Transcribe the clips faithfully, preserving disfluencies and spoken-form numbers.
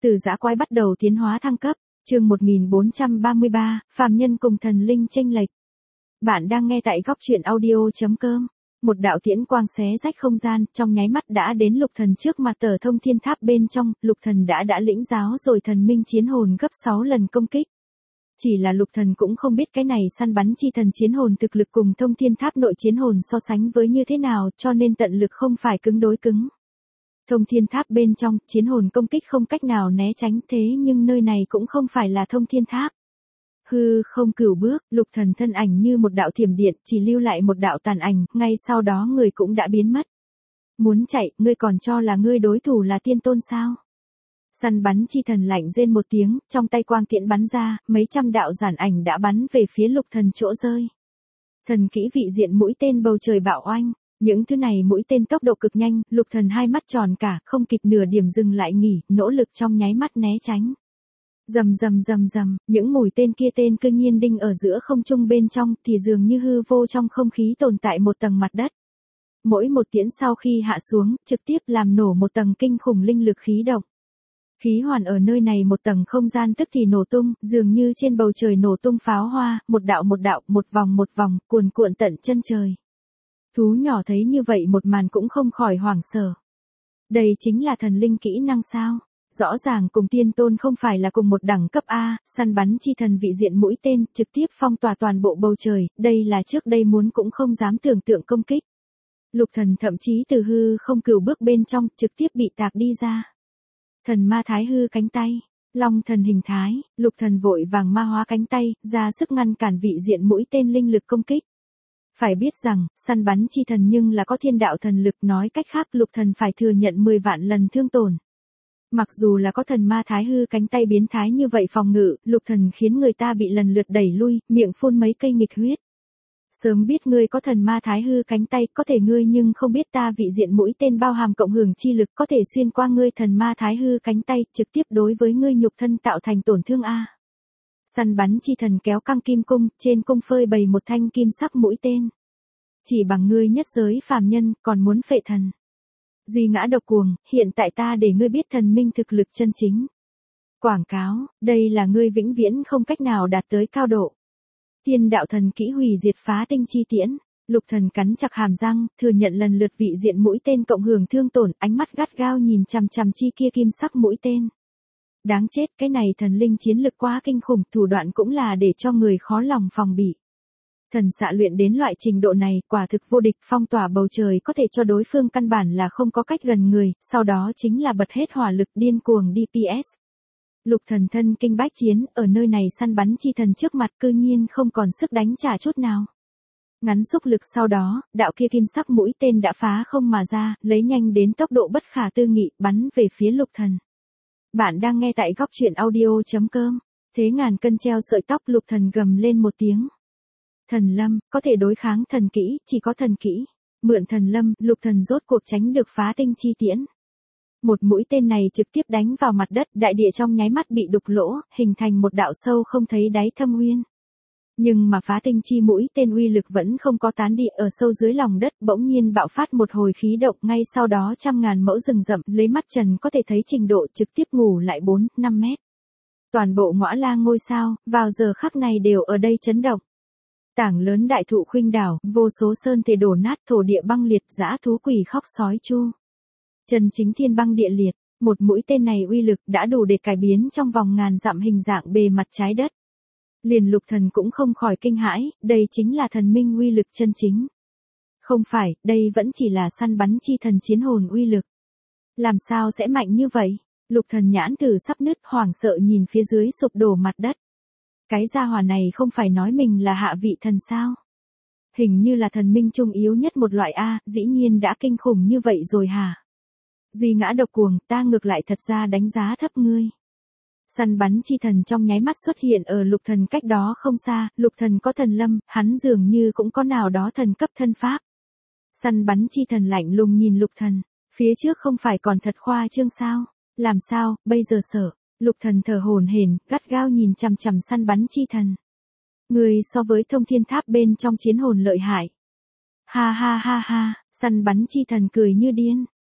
Từ dã quái bắt đầu tiến hóa thăng cấp, chương một nghìn bốn trăm ba mươi ba, phàm nhân cùng thần linh chênh lệch. Bạn đang nghe tại góc truyện audio chấm com. Một đạo tiễn quang xé rách không gian, trong nháy mắt đã đến Lục Thần trước mặt tờ thông thiên tháp bên trong, Lục Thần đã đã lĩnh giáo rồi thần minh chiến hồn gấp sáu lần công kích. Chỉ là Lục Thần cũng không biết cái này săn bắn chi thần chiến hồn thực lực cùng thông thiên tháp nội chiến hồn so sánh với như thế nào, cho nên tận lực không phải cứng đối cứng. Thông thiên tháp bên trong, chiến hồn công kích không cách nào né tránh, thế nhưng nơi này cũng không phải là thông thiên tháp. Hư không cửu bước, Lục Thần thân ảnh như một đạo thiểm điện, chỉ lưu lại một đạo tàn ảnh, ngay sau đó người cũng đã biến mất. Muốn chạy, ngươi còn cho là ngươi đối thủ là tiên tôn sao? Săn bắn chi thần lạnh rên một tiếng, trong tay quang tiễn bắn ra, mấy trăm đạo giản ảnh đã bắn về phía Lục Thần chỗ rơi. Thần kỹ vị diện mũi tên bầu trời bạo oanh. Những thứ này mũi tên tốc độ cực nhanh, Lục Thần hai mắt tròn cả, không kịp nửa điểm dừng lại nghỉ, nỗ lực trong nháy mắt né tránh. Rầm rầm rầm rầm, những mũi tên kia tên cư nhiên đinh ở giữa không trung bên trong, thì dường như hư vô trong không khí tồn tại một tầng mặt đất. Mỗi một tiễn sau khi hạ xuống, trực tiếp làm nổ một tầng kinh khủng linh lực khí động. Khí hoàn ở nơi này một tầng không gian tức thì nổ tung, dường như trên bầu trời nổ tung pháo hoa, một đạo một đạo, một vòng một vòng, cuồn cuộn tận chân trời. Thú nhỏ thấy như vậy một màn cũng không khỏi hoảng sợ. Đây chính là thần linh kỹ năng sao? Rõ ràng cùng tiên tôn không phải là cùng một đẳng cấp A, săn bắn chi thần vị diện mũi tên, trực tiếp phong tỏa toàn bộ bầu trời, đây là trước đây muốn cũng không dám tưởng tượng công kích. Lục Thần thậm chí từ hư không cửu bước bên trong, trực tiếp bị tạc đi ra. Thần ma thái hư cánh tay, long thần hình thái, Lục Thần vội vàng ma hóa cánh tay, ra sức ngăn cản vị diện mũi tên linh lực công kích. Phải biết rằng, săn bắn chi thần nhưng là có thiên đạo thần lực, nói cách khác Lục Thần phải thừa nhận mười vạn lần thương tổn. Mặc dù là có thần ma thái hư cánh tay biến thái như vậy phòng ngự, Lục Thần khiến người ta bị lần lượt đẩy lui, miệng phun mấy cây nghịch huyết. Sớm biết ngươi có thần ma thái hư cánh tay, có thể ngươi nhưng không biết ta vị diện mũi tên bao hàm cộng hưởng chi lực có thể xuyên qua ngươi thần ma thái hư cánh tay, trực tiếp đối với ngươi nhục thân tạo thành tổn thương a. Săn bắn chi thần kéo căng kim cung, trên cung phơi bày một thanh kim sắc mũi tên. Chỉ bằng ngươi nhất giới phàm nhân, còn muốn phệ thần. Duy ngã độc cuồng, hiện tại ta để ngươi biết thần minh thực lực chân chính. Quảng cáo, đây là ngươi vĩnh viễn không cách nào đạt tới cao độ. Thiên đạo thần kỹ hủy diệt phá tinh chi tiễn. Lục Thần cắn chặt hàm răng, thừa nhận lần lượt vị diện mũi tên cộng hưởng thương tổn, ánh mắt gắt gao nhìn chằm chằm chi kia kim sắc mũi tên. Đáng chết, cái này thần linh chiến lực quá kinh khủng, thủ đoạn cũng là để cho người khó lòng phòng bị. Thần xạ luyện đến loại trình độ này, quả thực vô địch, phong tỏa bầu trời có thể cho đối phương căn bản là không có cách gần người, sau đó chính là bật hết hỏa lực điên cuồng đê pê ét. Lục Thần thân kinh bách chiến, ở nơi này săn bắn chi thần trước mặt cư nhiên không còn sức đánh trả chút nào. Ngắn xúc lực sau đó, đạo kia kim sắc mũi tên đã phá không mà ra, lấy nhanh đến tốc độ bất khả tư nghị, bắn về phía Lục Thần. Bạn đang nghe tại góc truyện audio chấm com. Thế ngàn cân treo sợi tóc, Lục Thần gầm lên một tiếng. Thần lâm, có thể đối kháng thần kỹ, chỉ có thần kỹ. Mượn thần lâm, Lục Thần rốt cuộc tránh được phá tinh chi tiễn. Một mũi tên này trực tiếp đánh vào mặt đất, đại địa trong nháy mắt bị đục lỗ, hình thành một đạo sâu không thấy đáy thâm uyên. Nhưng mà phá tinh chi mũi tên uy lực vẫn không có tán đi, ở sâu dưới lòng đất bỗng nhiên bạo phát một hồi khí động, ngay sau đó trăm ngàn mẫu rừng rậm, lấy mắt trần có thể thấy trình độ, trực tiếp ngủ lại bốn, năm mét. Toàn bộ ngõa la ngôi sao, vào giờ khắc này đều ở đây chấn động. Tảng lớn đại thụ khuynh đảo, vô số sơn thể đổ nát, thổ địa băng liệt, dã thú quỷ khóc sói chu. Chân chính thiên băng địa liệt, một mũi tên này uy lực đã đủ để cải biến trong vòng ngàn dặm hình dạng bề mặt trái đất. Liền Lục Thần cũng không khỏi kinh hãi, đây chính là thần minh uy lực chân chính. Không phải, đây vẫn chỉ là săn bắn chi thần chiến hồn uy lực. Làm sao sẽ mạnh như vậy? Lục Thần nhãn tử sắp nứt, hoảng sợ nhìn phía dưới sụp đổ mặt đất. Cái gia hỏa này không phải nói mình là hạ vị thần sao? Hình như là thần minh trung yếu nhất một loại A, dĩ nhiên đã kinh khủng như vậy rồi hả? Duy ngã độc cuồng, ta ngược lại thật ra đánh giá thấp ngươi. Săn bắn chi thần trong nháy mắt xuất hiện ở Lục Thần cách đó không xa, Lục Thần có thần lâm, hắn dường như cũng có nào đó thần cấp thân pháp. Săn bắn chi thần lạnh lùng nhìn Lục Thần, phía trước không phải còn thật khoa trương sao? Làm sao, bây giờ sợ? Lục Thần thở hổn hển, gắt gao nhìn chằm chằm săn bắn chi thần. Người so với thông thiên tháp bên trong chiến hồn lợi hại. Ha ha ha ha, săn bắn chi thần cười như điên.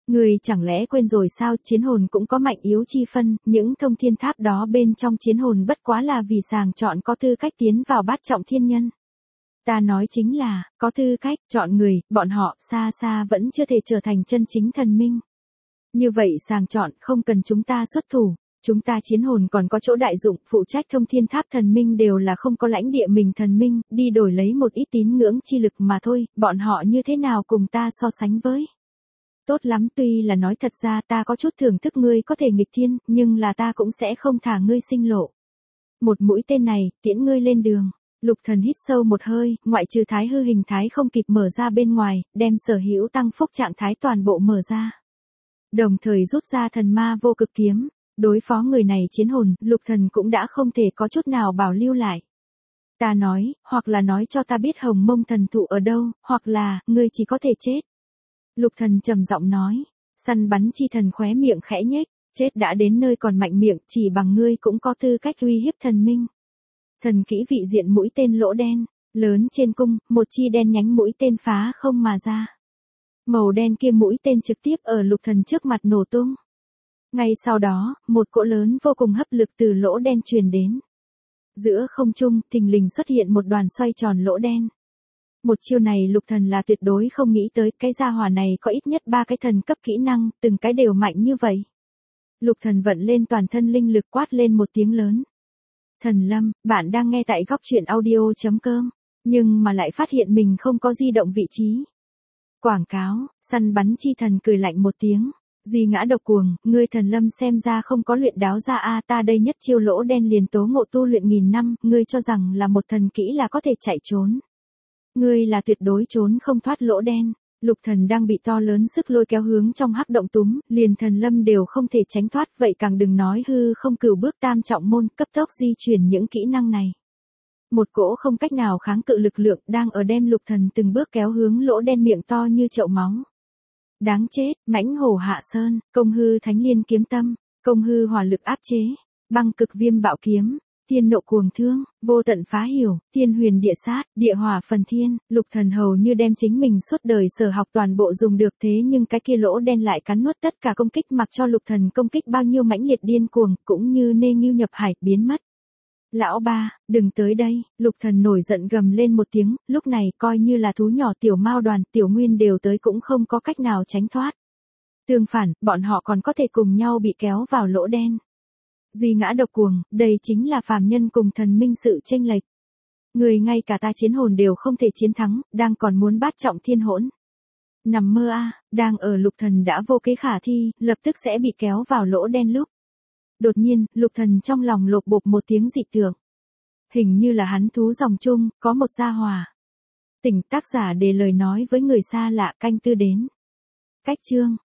Người chẳng lẽ quên rồi sao, chiến hồn cũng có mạnh yếu chi phân, những thông thiên tháp đó bên trong chiến hồn bất quá là vì sàng chọn có tư cách tiến vào bát trọng thiên nhân. Ta nói chính là, có tư cách, chọn người, bọn họ, xa xa vẫn chưa thể trở thành chân chính thần minh. Như vậy sàng chọn, không cần chúng ta xuất thủ, chúng ta chiến hồn còn có chỗ đại dụng, phụ trách thông thiên tháp thần minh đều là không có lãnh địa mình thần minh, đi đổi lấy một ít tín ngưỡng chi lực mà thôi, bọn họ như thế nào cùng ta so sánh với. Tốt lắm, tuy là nói thật ra ta có chút thưởng thức ngươi có thể nghịch thiên, nhưng là ta cũng sẽ không thả ngươi sinh lộ. Một mũi tên này, tiễn ngươi lên đường. Lục Thần hít sâu một hơi, ngoại trừ thái hư hình thái không kịp mở ra bên ngoài, đem sở hữu tăng phúc trạng thái toàn bộ mở ra. Đồng thời rút ra thần ma vô cực kiếm, đối phó người này chiến hồn, Lục Thần cũng đã không thể có chút nào bảo lưu lại. Ta nói, hoặc là nói cho ta biết hồng mông thần thụ ở đâu, hoặc là, ngươi chỉ có thể chết. Lục Thần trầm giọng nói, săn bắn chi thần khóe miệng khẽ nhếch, chết đã đến nơi còn mạnh miệng, chỉ bằng ngươi cũng có tư cách uy hiếp thần minh. Thần kỹ vị diện mũi tên lỗ đen, lớn trên cung, một chi đen nhánh mũi tên phá không mà ra. Màu đen kia mũi tên trực tiếp ở Lục Thần trước mặt nổ tung. Ngay sau đó, một cỗ lớn vô cùng hấp lực từ lỗ đen truyền đến. Giữa không trung, thình lình xuất hiện một đoàn xoay tròn lỗ đen. Một chiêu này Lục Thần là tuyệt đối không nghĩ tới, cái gia hỏa này có ít nhất ba cái thần cấp kỹ năng, từng cái đều mạnh như vậy. Lục Thần vận lên toàn thân linh lực quát lên một tiếng lớn. Thần Lâm, bạn đang nghe tại góc truyện audio chấm com, nhưng mà lại phát hiện mình không có di động vị trí. Quảng cáo, săn bắn chi thần cười lạnh một tiếng. Duy ngã độc cuồng, ngươi Thần Lâm xem ra không có luyện đáo ra a, ta đây nhất chiêu lỗ đen liền tố ngộ tu luyện nghìn năm, ngươi cho rằng là một thần kỹ là có thể chạy trốn. Ngươi là tuyệt đối trốn không thoát lỗ đen. Lục Thần đang bị to lớn sức lôi kéo hướng trong hắc động túm, liền Thần Lâm đều không thể tránh thoát, vậy càng đừng nói hư không cửu bước tam trọng môn, cấp tốc di chuyển những kỹ năng này. Một cỗ không cách nào kháng cự lực lượng đang ở đem Lục Thần từng bước kéo hướng lỗ đen miệng to như chậu máu. Đáng chết, mãnh hổ hạ sơn, công hư thánh liên kiếm tâm, công hư hỏa lực áp chế, băng cực viêm bạo kiếm, thiên nộ cuồng thương, vô tận phá hiểu, thiên huyền địa sát, địa hỏa phần thiên. Lục Thần hầu như đem chính mình suốt đời sở học toàn bộ dùng được, thế nhưng cái kia lỗ đen lại cắn nuốt tất cả công kích, mặc cho Lục Thần công kích bao nhiêu mãnh liệt điên cuồng, cũng như nê ngưu nhập hải, biến mất. Lão ba, đừng tới đây, Lục Thần nổi giận gầm lên một tiếng, lúc này coi như là thú nhỏ tiểu mao đoàn, tiểu nguyên đều tới cũng không có cách nào tránh thoát. Tương phản, bọn họ còn có thể cùng nhau bị kéo vào lỗ đen. Duy ngã độc cuồng, đây chính là phàm nhân cùng thần minh sự chênh lệch. Người ngay cả ta chiến hồn đều không thể chiến thắng, đang còn muốn bát trọng thiên hỗn. Nằm mơ a, đang ở Lục Thần đã vô kế khả thi, lập tức sẽ bị kéo vào lỗ đen lúc. Đột nhiên, Lục Thần trong lòng lột bột một tiếng dị tưởng. Hình như là hắn thú dòng chung, có một gia hỏa. Tỉnh, tác giả để lời nói với người xa lạ, canh tư đến. Cách chương.